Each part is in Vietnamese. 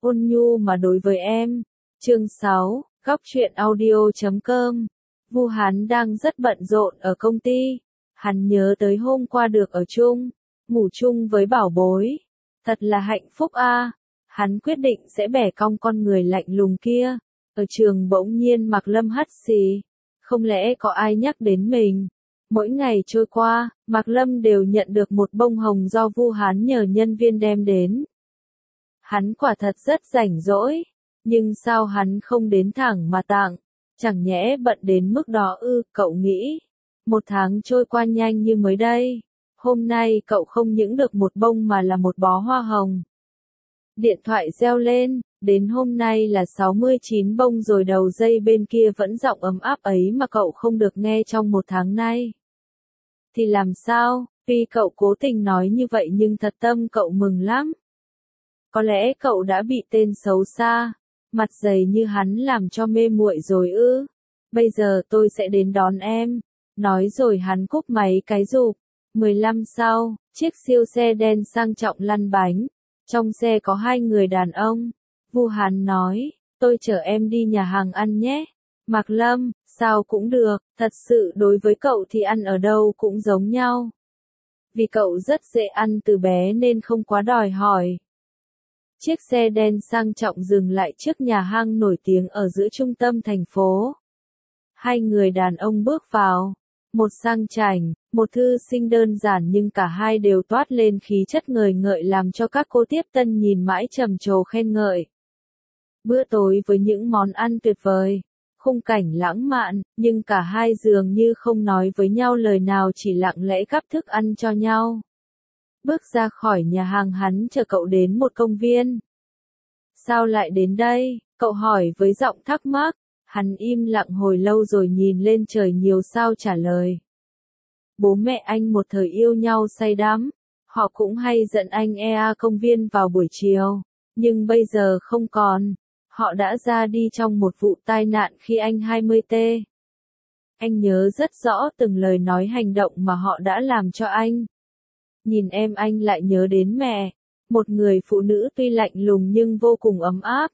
ôn nhu mà đối với em. Chương 6, góc truyện audio.com. Vu Hán đang rất bận rộn ở công ty. Hắn nhớ tới hôm qua được ở chung, ngủ chung với bảo bối. Thật là hạnh phúc a. Hắn quyết định sẽ bẻ cong con người lạnh lùng kia. Ở trường bỗng nhiên Mạc Lâm hắt xì. Không lẽ có ai nhắc đến mình? Mỗi ngày trôi qua, Mạc Lâm đều nhận được một bông hồng do Vu Hán nhờ nhân viên đem đến. Hắn quả thật rất rảnh rỗi, nhưng sao hắn không đến thẳng mà tặng? Chẳng nhẽ bận đến mức đó ư? Cậu nghĩ. Một tháng trôi qua nhanh như mới đây. Hôm nay cậu không những được một bông mà là một bó hoa hồng. Điện thoại reo lên, đến hôm nay là 69 bông rồi, đầu dây bên kia vẫn giọng ấm áp ấy mà cậu không được nghe trong một tháng nay. Thì làm sao, tuy cậu cố tình nói như vậy nhưng thật tâm cậu mừng lắm. Có lẽ cậu đã bị tên xấu xa, mặt dày như hắn làm cho mê muội rồi ư? Bây giờ tôi sẽ đến đón em. Nói rồi hắn cúp máy cái rụp. 15 sau, chiếc siêu xe đen sang trọng lăn bánh. Trong xe có hai người đàn ông. Vu Hán nói, tôi chở em đi nhà hàng ăn nhé. Mạc Lâm, sao cũng được, thật sự đối với cậu thì ăn ở đâu cũng giống nhau. Vì cậu rất dễ ăn từ bé nên không quá đòi hỏi. Chiếc xe đen sang trọng dừng lại trước nhà hàng nổi tiếng ở giữa trung tâm thành phố. Hai người đàn ông bước vào. Một sang chảnh, một thư sinh đơn giản nhưng cả hai đều toát lên khí chất ngời ngợi làm cho các cô tiếp tân nhìn mãi trầm trồ khen ngợi. Bữa tối với những món ăn tuyệt vời, khung cảnh lãng mạn, nhưng cả hai dường như không nói với nhau lời nào, chỉ lặng lẽ gắp thức ăn cho nhau. Bước ra khỏi nhà hàng hắn chở cậu đến một công viên. Sao lại đến đây? Cậu hỏi với giọng thắc mắc. Hắn im lặng hồi lâu rồi nhìn lên trời nhiều sao trả lời. Bố mẹ anh một thời yêu nhau say đắm. Họ cũng hay dẫn anh công viên vào buổi chiều. Nhưng bây giờ không còn. Họ đã ra đi trong một vụ tai nạn khi anh 20T. Anh nhớ rất rõ từng lời nói hành động mà họ đã làm cho anh. Nhìn em anh lại nhớ đến mẹ. Một người phụ nữ tuy lạnh lùng nhưng vô cùng ấm áp.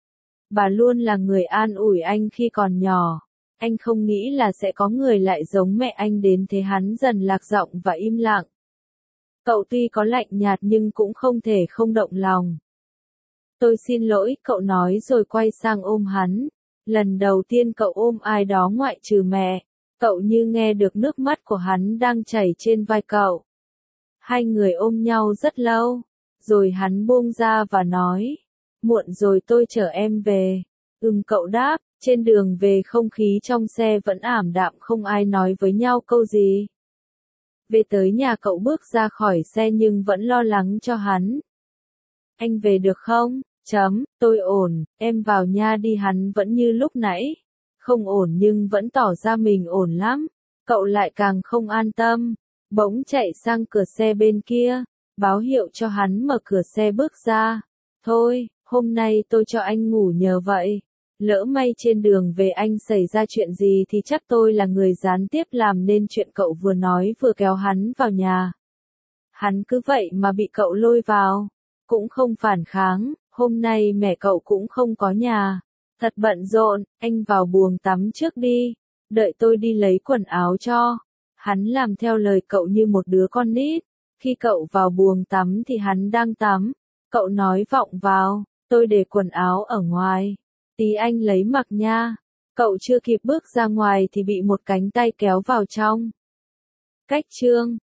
Bà luôn là người an ủi anh khi còn nhỏ. Anh không nghĩ là sẽ có người lại giống mẹ anh đến thế. Hắn dần lạc giọng và im lặng. Cậu tuy có lạnh nhạt nhưng cũng không thể không động lòng. Tôi xin lỗi, cậu nói rồi quay sang ôm hắn. Lần đầu tiên cậu ôm ai đó ngoại trừ mẹ. Cậu như nghe được nước mắt của hắn đang chảy trên vai cậu. Hai người ôm nhau rất lâu. Rồi hắn buông ra và nói. Muộn rồi, tôi chở em về. Cậu đáp. Trên đường về không khí trong xe vẫn ảm đạm, không ai nói với nhau câu gì. Về tới nhà cậu bước ra khỏi xe nhưng vẫn lo lắng cho hắn. Anh về được không? Tôi ổn, em vào nha đi. Hắn vẫn như lúc nãy. Không ổn nhưng vẫn tỏ ra mình ổn lắm. Cậu lại càng không an tâm. Bỗng chạy sang cửa xe bên kia. Báo hiệu cho hắn mở cửa xe bước ra. Thôi, hôm nay tôi cho anh ngủ nhờ vậy. Lỡ may trên đường về anh xảy ra chuyện gì thì chắc tôi là người gián tiếp làm nên chuyện. Cậu vừa nói vừa kéo hắn vào nhà. Hắn cứ vậy mà bị cậu lôi vào. Cũng không phản kháng, hôm nay mẹ cậu cũng không có nhà. Thật bận rộn, anh vào buồng tắm trước đi. Đợi tôi đi lấy quần áo cho. Hắn làm theo lời cậu như một đứa con nít. Khi cậu vào buồng tắm thì hắn đang tắm. Cậu nói vọng vào, tôi để quần áo ở ngoài. Tí anh lấy mặc nha. Cậu chưa kịp bước ra ngoài thì bị một cánh tay kéo vào trong. Cách chương